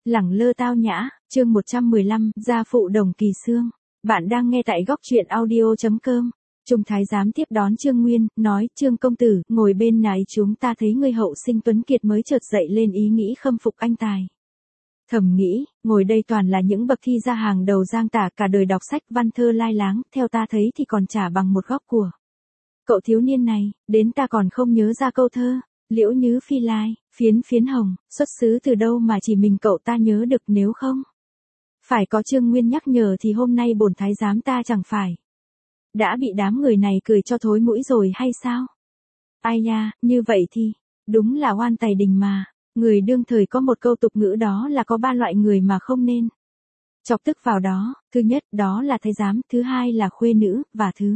Lẳng lơ tao nhã, chương 115, gia phụ đồng kỳ xương. Bạn đang nghe tại góc truyện audio.com. Trung thái giám tiếp đón Trương Nguyên, nói, Trương công tử, ngồi bên này chúng ta thấy người hậu sinh tuấn kiệt mới chợt dậy lên ý nghĩ khâm phục anh tài. Thầm nghĩ, ngồi đây toàn là những bậc thi ra hàng đầu giang tả cả đời đọc sách văn thơ lai láng, theo ta thấy thì còn chả bằng một góc của cậu thiếu niên này, đến ta còn không nhớ ra câu thơ. Liễu nhứ phi lai, phiến phiến hồng, xuất xứ từ đâu mà chỉ mình cậu ta nhớ được, nếu không phải có Trương Nguyên nhắc nhở thì hôm nay bổn thái giám ta chẳng phải đã bị đám người này cười cho thối mũi rồi hay sao? Ai nha, như vậy thì đúng là oan tày đình mà. Người đương thời có một câu tục ngữ đó là có 3 loại người mà không nên chọc tức vào đó. Thứ nhất đó là thái giám, thứ hai là khuê nữ, và thứ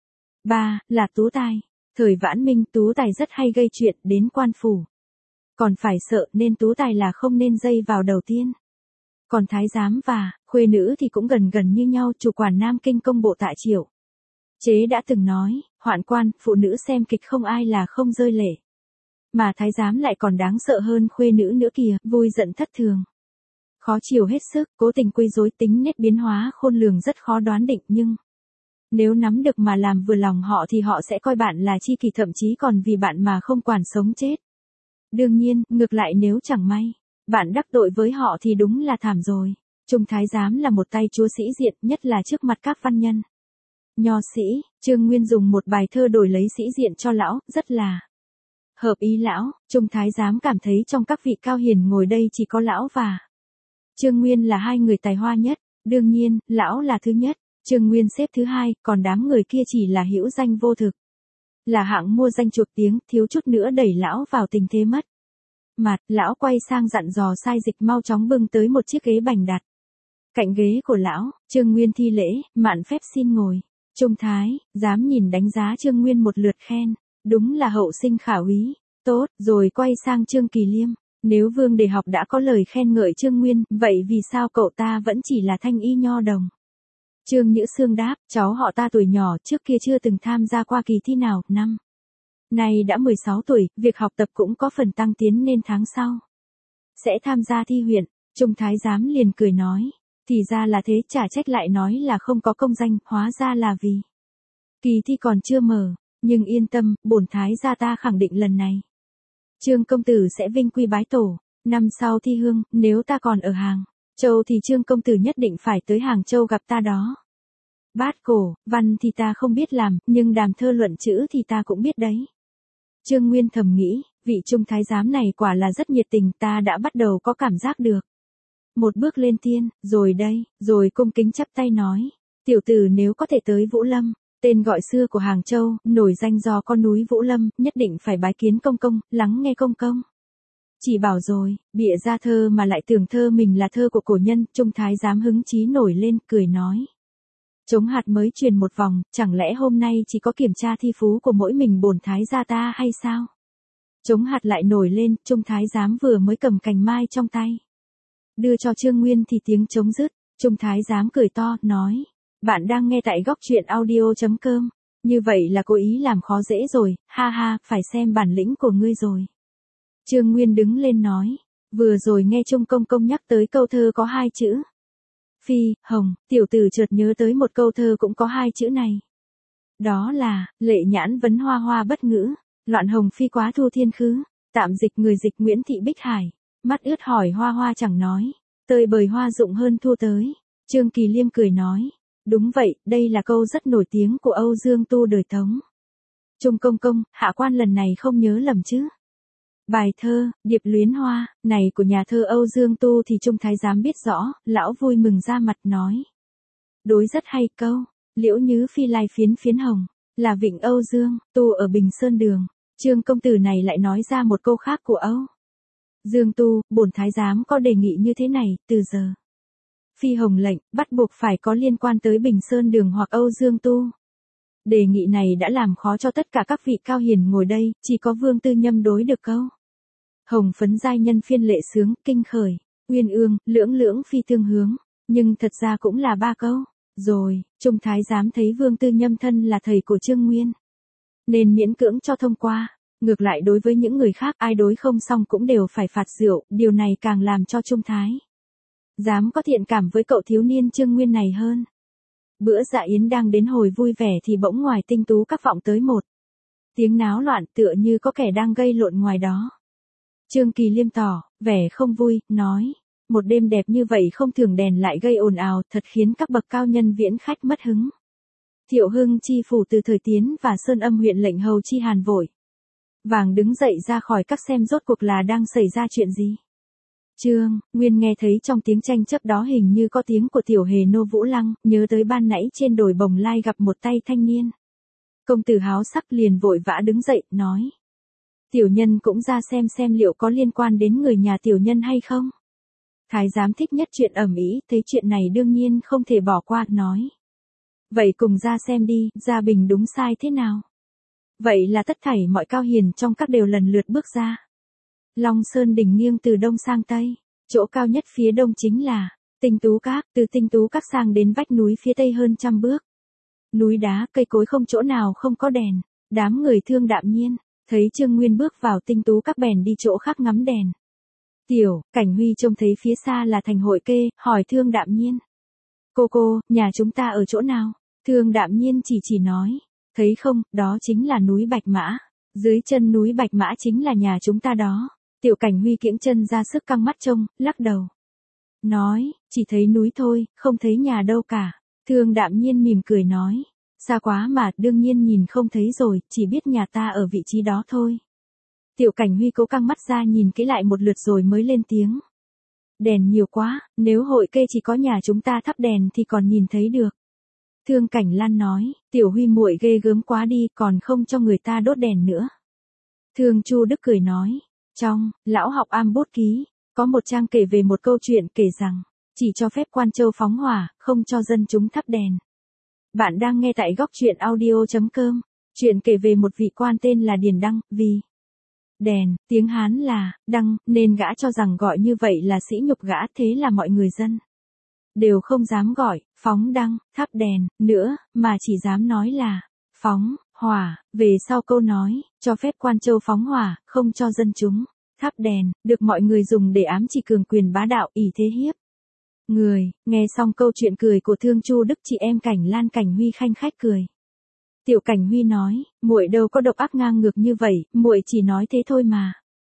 ba là tú tài. Thời Vãn Minh tú tài rất hay gây chuyện đến quan phủ. Còn phải sợ nên tú tài là không nên dây vào đầu tiên. Còn thái giám và khuê nữ thì cũng gần gần như nhau. Chủ quản Nam Kinh công bộ Tạ Triệu Chế đã từng nói, hoạn quan, phụ nữ xem kịch không ai là không rơi lệ. Mà thái giám lại còn đáng sợ hơn khuê nữ nữa kìa, vui giận thất thường. Khó chiều hết sức, cố tình quấy rối, tính nết biến hóa khôn lường rất khó đoán định, nhưng nếu nắm được mà làm vừa lòng họ thì họ sẽ coi bạn là tri kỷ, thậm chí còn vì bạn mà không quản sống chết. Đương nhiên, ngược lại nếu chẳng may bạn đắc tội với họ thì đúng là thảm rồi. Trung thái giám là một tay chúa sĩ diện, nhất là trước mặt các văn nhân nho sĩ. Trương Nguyên dùng một bài thơ đổi lấy sĩ diện cho lão, rất là hợp ý lão. Trung thái giám cảm thấy trong các vị cao hiền ngồi đây chỉ có lão và Trương Nguyên là hai người tài hoa nhất. Đương nhiên, lão là thứ nhất, Trương Nguyên xếp thứ hai, còn đám người kia chỉ là hữu danh vô thực. Là hạng mua danh chuộc tiếng, thiếu chút nữa đẩy lão vào tình thế mất mặt. Lão quay sang dặn dò sai dịch mau chóng bưng tới một chiếc ghế bành đặt cạnh ghế của lão. Trương Nguyên thi lễ, mạn phép xin ngồi. Trung thái giám nhìn đánh giá Trương Nguyên một lượt, khen, đúng là hậu sinh khả úy. Tốt, rồi quay sang Trương Kỳ Liêm. Nếu Vương Đề Học đã có lời khen ngợi Trương Nguyên, vậy vì sao cậu ta vẫn chỉ là thanh y nho đồng? Trương Nhữ Sương đáp, cháu họ ta tuổi nhỏ trước kia chưa từng tham gia qua kỳ thi nào, năm nay đã 16 tuổi, việc học tập cũng có phần tăng tiến nên tháng sau sẽ tham gia thi huyện. Trung thái giám liền cười nói, thì ra là thế, chả trách lại nói là không có công danh, hóa ra là vì kỳ thi còn chưa mở. Nhưng yên tâm, bổn thái gia ta khẳng định lần này Trương công tử sẽ vinh quy bái tổ. Năm sau thi hương, nếu ta còn ở Hàng Châu thì Trương công tử nhất định phải tới Hàng Châu gặp ta đó. Bát cổ, văn thì ta không biết làm, nhưng đàm thơ luận chữ thì ta cũng biết đấy. Trương Nguyên thầm nghĩ, vị trung thái giám này quả là rất nhiệt tình, ta đã bắt đầu có cảm giác được. Một bước lên tiên, rồi đây, rồi cung kính chắp tay nói, tiểu tử nếu có thể tới Vũ Lâm, tên gọi xưa của Hàng Châu, nổi danh do con núi Vũ Lâm, nhất định phải bái kiến công công, lắng nghe công công chỉ bảo rồi. Bịa ra thơ mà lại tưởng thơ mình là thơ của cổ nhân. Trung thái giám hứng chí nổi lên, cười nói, trống hạt mới truyền một vòng, chẳng lẽ hôm nay chỉ có kiểm tra thi phú của mỗi mình bổn thái gia ta hay sao? Trống hạt lại nổi lên. Trung thái giám vừa mới cầm cành mai trong tay đưa cho Trương Nguyên thì tiếng trống dứt. Trung thái giám cười to, nói, bạn đang nghe tại góc truyện audio.com. Như vậy là cố ý làm khó dễ rồi, ha ha, phải xem bản lĩnh của ngươi rồi. Trương Nguyên đứng lên nói, vừa rồi nghe Trung công công nhắc tới câu thơ có 2 chữ phi, hồng, tiểu tử chợt nhớ tới một câu thơ cũng có 2 chữ này. Đó là, lệ nhãn vấn hoa hoa bất ngữ, loạn hồng phi quá thu thiên khứ. Tạm dịch người dịch Nguyễn Thị Bích Hải. Mắt ướt hỏi hoa hoa chẳng nói, tơi bời hoa dụng hơn thu tới. Trương Kỳ Liêm cười nói, đúng vậy, đây là câu rất nổi tiếng của Âu Dương Tu đời Tống. Trung công công, hạ quan lần này không nhớ lầm chứ? Bài thơ, Điệp Luyến Hoa, này của nhà thơ Âu Dương Tu thì Trung thái giám biết rõ, lão vui mừng ra mặt nói. Đối rất hay câu, liễu nhứ phi lai phiến phiến hồng, là vịnh Âu Dương, Tu ở Bình Sơn Đường. Trương công tử này lại nói ra một câu khác của Âu Dương Tu, bổn thái giám có đề nghị như thế này, từ giờ phi hồng lệnh, bắt buộc phải có liên quan tới Bình Sơn Đường hoặc Âu Dương Tu. Đề nghị này đã làm khó cho tất cả các vị cao hiền ngồi đây, chỉ có Vương Tư Nhâm đối được câu hồng phấn giai nhân phiên lệ sướng, kinh khởi, uyên ương, lưỡng lưỡng phi tương hướng. Nhưng thật ra cũng là 3 câu. Rồi, Trung thái giám thấy Vương Tư Nhâm thân là thầy của Trương Nguyên, nên miễn cưỡng cho thông qua. Ngược lại đối với những người khác ai đối không xong cũng đều phải phạt rượu, điều này càng làm cho Trung thái Dám có thiện cảm với cậu thiếu niên Trương Nguyên này hơn. Bữa dạ yến đang đến hồi vui vẻ thì bỗng ngoài Tinh Tú Các vọng tới một tiếng náo loạn, tựa như có kẻ đang gây lộn ngoài đó. Trương Kỳ Liêm tỏ vẻ không vui, nói, một đêm đẹp như vậy không thường đèn lại gây ồn ào, thật khiến các bậc cao nhân viễn khách mất hứng. Thiệu Hưng chi phủ từ Thời Tiến và Sơn Âm huyện lệnh hầu chi Hàn vội vàng đứng dậy ra khỏi các xem rốt cuộc là đang xảy ra chuyện gì. Trương Nguyên nghe thấy trong tiếng tranh chấp đó hình như có tiếng của tiểu hề nô Vũ Lăng, nhớ tới ban nãy trên đồi Bồng Lai gặp một tay thanh niên. Công tử háo sắc liền vội vã đứng dậy, nói. Tiểu nhân cũng ra xem liệu có liên quan đến người nhà tiểu nhân hay không. Thái giám thích nhất chuyện ầm ĩ, thấy chuyện này đương nhiên không thể bỏ qua, nói. Vậy cùng ra xem đi, ra bình đúng sai thế nào. Vậy là tất thảy mọi cao hiền trong các đều lần lượt bước ra. Long Sơn đỉnh nghiêng từ đông sang tây, chỗ cao nhất phía đông chính là Tinh Tú Các, từ Tinh Tú Các sang đến vách núi phía tây hơn 100 bước. Núi đá, cây cối không chỗ nào không có đèn, đám người Thương đạm nhiên, thấy Trương Nguyên bước vào Tinh Tú Các bèn đi chỗ khác ngắm đèn. Tiểu Cảnh Huy trông thấy phía xa là thành hội kê, hỏi Thương đạm nhiên. Cô, nhà chúng ta ở chỗ nào? Thương đạm nhiên chỉ nói, thấy không, đó chính là núi Bạch Mã, dưới chân núi Bạch Mã chính là nhà chúng ta đó. Tiểu Cảnh Huy kiễng chân ra sức căng mắt trông, lắc đầu. Nói, chỉ thấy núi thôi, không thấy nhà đâu cả. Thương đạm nhiên mỉm cười nói, xa quá mà, đương nhiên nhìn không thấy rồi, chỉ biết nhà ta ở vị trí đó thôi. Tiểu Cảnh Huy cố căng mắt ra nhìn kỹ lại một lượt rồi mới lên tiếng. Đèn nhiều quá, nếu hội kê chỉ có nhà chúng ta thắp đèn thì còn nhìn thấy được. Thương Cảnh Lan nói, Tiểu Huy muội ghê gớm quá đi, còn không cho người ta đốt đèn nữa. Thương Chu Đức cười nói, trong Lão học am bút ký, có một trang kể về một câu chuyện kể rằng, chỉ cho phép quan châu phóng hỏa, không cho dân chúng thắp đèn. Bạn đang nghe tại góc truyện audio.com, chuyện kể về một vị quan tên là Điền Đăng, vì đèn, tiếng Hán là đăng, nên gã cho rằng gọi như vậy là sỉ nhục gã, thế là mọi người dân đều không dám gọi phóng đăng, thắp đèn nữa, mà chỉ dám nói là phóng hỏa. Về sau câu nói cho phép quan châu phóng hỏa, không cho dân chúng thắp đèn, được mọi người dùng để ám chỉ cường quyền bá đạo, ỷ thế hiếp người. Nghe xong câu chuyện cười của Thương Chu Đức, chị em Cảnh Lan Cảnh Huy khanh khách cười. Tiểu Cảnh Huy nói, muội đâu có độc ác ngang ngược như vậy, muội chỉ nói thế thôi mà.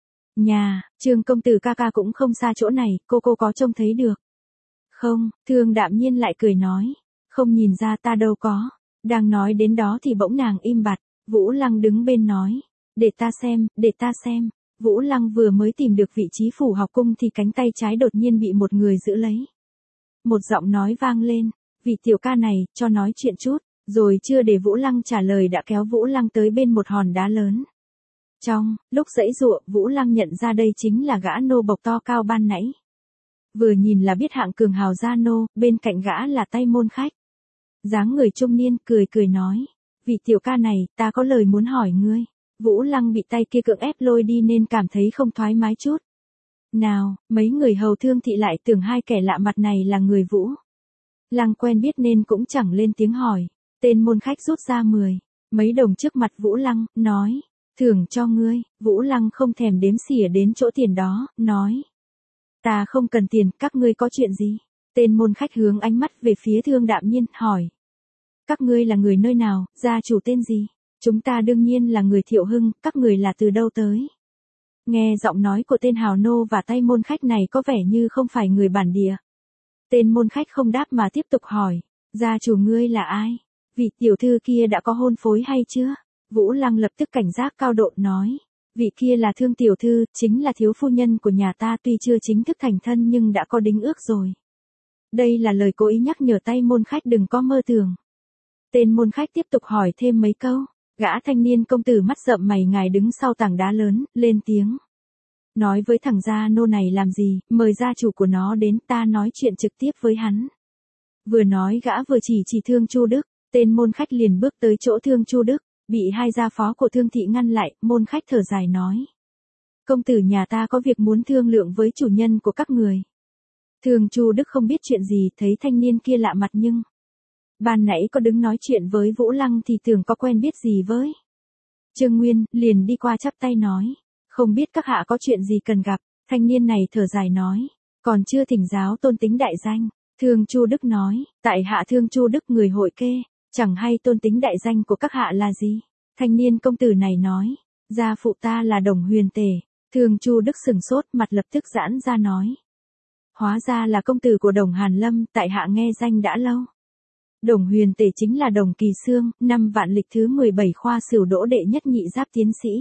Nhà Trương công tử ca cũng không xa chỗ này, cô có trông thấy được không? Thương đạm nhiên lại cười nói, không nhìn ra ta đâu có. Đang nói đến đó thì bỗng nàng im bặt. Vũ Lăng đứng bên nói, để ta xem. Vũ Lăng vừa mới tìm được vị trí phủ học cung thì cánh tay trái đột nhiên bị một người giữ lấy. Một giọng nói vang lên, vị tiểu ca này, cho nói chuyện chút. Rồi chưa để Vũ Lăng trả lời đã kéo Vũ Lăng tới bên một hòn đá lớn. Trong lúc giãy giụa, Vũ Lăng nhận ra đây chính là gã nô bộc to cao ban nãy. Vừa nhìn là biết hạng cường hào gia nô, bên cạnh gã là tay môn khách. Dáng người trung niên, cười nói, vị tiểu ca này, ta có lời muốn hỏi ngươi. Vũ Lăng bị tay kia cưỡng ép lôi đi nên cảm thấy không thoải mái chút nào. Mấy người hầu Thương thị lại tưởng hai kẻ lạ mặt này là người Vũ Lăng quen biết nên cũng chẳng lên tiếng hỏi. Tên môn khách rút ra mấy đồng trước mặt Vũ Lăng, nói, thưởng cho ngươi. Vũ Lăng không thèm đếm xỉa đến chỗ tiền đó, nói, ta không cần tiền, các ngươi có chuyện gì? Tên môn khách hướng ánh mắt về phía Thương đạm nhiên, hỏi, các ngươi là người nơi nào, gia chủ tên gì? Chúng ta đương nhiên là người Thiệu Hưng, các người là từ đâu tới? Nghe giọng nói của tên hào nô và tay môn khách này có vẻ như không phải người bản địa. Tên môn khách không đáp mà tiếp tục hỏi, gia chủ ngươi là ai? Vị tiểu thư kia đã có hôn phối hay chưa? Vũ Lăng lập tức cảnh giác cao độ nói, vị kia là Thương tiểu thư, chính là thiếu phu nhân của nhà ta, tuy chưa chính thức thành thân nhưng đã có đính ước rồi. Đây là lời cố ý nhắc nhở tay môn khách đừng có mơ tưởng. Tên môn khách tiếp tục hỏi thêm mấy câu. Gã thanh niên công tử mắt rậm mày ngài đứng sau tảng đá lớn, lên tiếng. Nói với thằng gia nô này làm gì, mời gia chủ của nó đến, ta nói chuyện trực tiếp với hắn. Vừa nói gã vừa chỉ Thương Chu Đức, tên môn khách liền bước tới chỗ Thương Chu Đức, bị hai gia phó của Thương thị ngăn lại, môn khách thở dài nói. Công tử nhà ta có việc muốn thương lượng với chủ nhân của các người. Thương Chu Đức không biết chuyện gì, thấy thanh niên kia lạ mặt nhưng ban nãy có đứng nói chuyện với Vũ Lăng thì tưởng có quen biết gì với Trương Nguyên, liền đi qua chắp tay nói, không biết các hạ có chuyện gì cần gặp. Thanh niên này thở dài nói, Còn chưa thỉnh giáo tôn tính đại danh. Thương Chu Đức nói, tại hạ Thương Chu Đức người hội kê, chẳng hay tôn tính đại danh của các hạ là gì. Thanh niên công tử này nói, gia phụ ta là Đồng Huyền Tề. Thương Chu Đức sừng sốt, mặt lập tức giãn ra nói. Hóa ra là công tử của Đồng Hàn Lâm, tại hạ nghe danh đã lâu. Đồng Huyền Tề chính là Đồng Kỳ Xương, năm vạn lịch thứ 17 khoa Sửu đỗ đệ nhất nhị giáp tiến sĩ.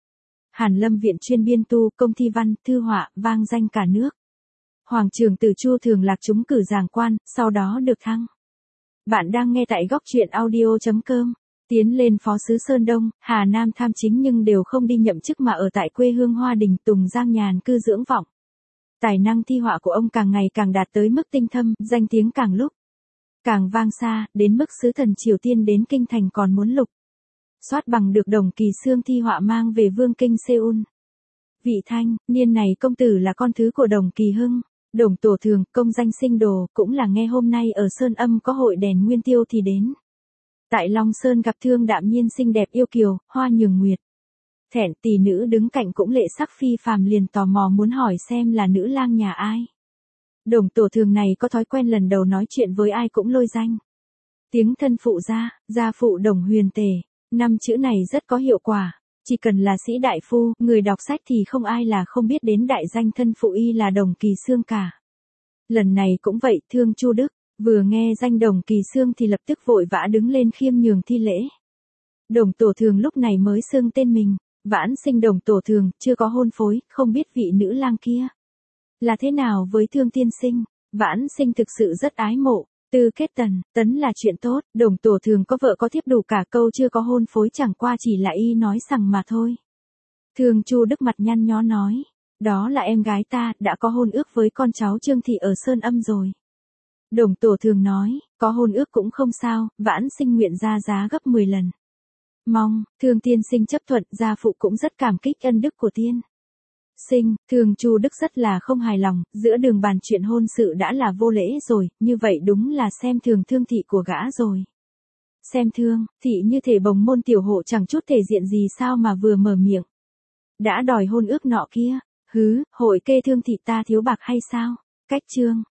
Hàn Lâm viện chuyên biên tu, công thi văn, thư họa, vang danh cả nước. Hoàng trưởng tử Chu Thường Lạc trúng cử giảng quan, sau đó được thăng. Bạn đang nghe tại góc truyện audio.com. Tiến lên phó sứ Sơn Đông, Hà Nam tham chính nhưng đều không đi nhậm chức mà ở tại quê hương Hoa Đình Tùng Giang nhàn cư dưỡng vọng. Tài năng thi họa của ông càng ngày càng đạt tới mức tinh thâm, danh tiếng càng lúc càng vang xa, đến mức sứ thần Triều Tiên đến kinh thành còn muốn lục soát bằng được Đồng Kỳ Xương thi họa mang về vương kinh Seoul. Vị Thanh, niên này công tử là con thứ của Đồng Kỳ Hưng, Đồng Tổ Thường, công danh sinh đồ, cũng là nghe hôm nay ở Sơn Âm có hội đèn nguyên tiêu thì đến. Tại Long Sơn gặp Thương Đạm Nhiên xinh đẹp yêu kiều, Hoa Nhường Nguyệt. Thẹn tỷ nữ đứng cạnh cũng lệ sắc phi phàm liền tò mò muốn hỏi xem là nữ lang nhà ai. Đồng Tổ Thường này có thói quen lần đầu nói chuyện với ai cũng lôi danh. Tiếng thân phụ gia phụ Đồng Huyền Tề, 5 chữ này rất có hiệu quả. Chỉ cần là sĩ đại phu, người đọc sách thì không ai là không biết đến đại danh thân phụ y là Đồng Kỳ Xương cả. Lần này cũng vậy, Thương Chu Đức, vừa nghe danh Đồng Kỳ Xương thì lập tức vội vã đứng lên khiêm nhường thi lễ. Đồng Tổ Thường lúc này mới xưng tên mình, vãn sinh Đồng Tổ Thường, chưa có hôn phối, không biết vị nữ lang kia là thế nào với Thương tiên sinh. Vãn sinh thực sự rất ái mộ. Tư kết tấn là chuyện tốt, Đồng Tổ Thường có vợ có thiếp đủ cả, câu chưa có hôn phối chẳng qua chỉ là y nói sằng mà thôi. Thương Chu Đức mặt nhăn nhó nói, đó là em gái ta, đã có hôn ước với con cháu Trương thị ở Sơn Âm rồi. Đồng Tổ Thường nói, có hôn ước cũng không sao, vãn sinh nguyện ra giá gấp 10 lần. Mong, Thương tiên sinh chấp thuận, gia phụ cũng rất cảm kích ân đức của tiên sinh. Thương Chu Đức rất là không hài lòng, giữa đường bàn chuyện hôn sự đã là vô lễ rồi, như vậy đúng là xem thường Thương thị của gã rồi. Xem thương, thị như thể bồng môn tiểu hộ chẳng chút thể diện gì sao mà vừa mở miệng đã đòi hôn ước nọ kia. Hứ, hội kê Thương thị ta thiếu bạc hay sao? Cách chương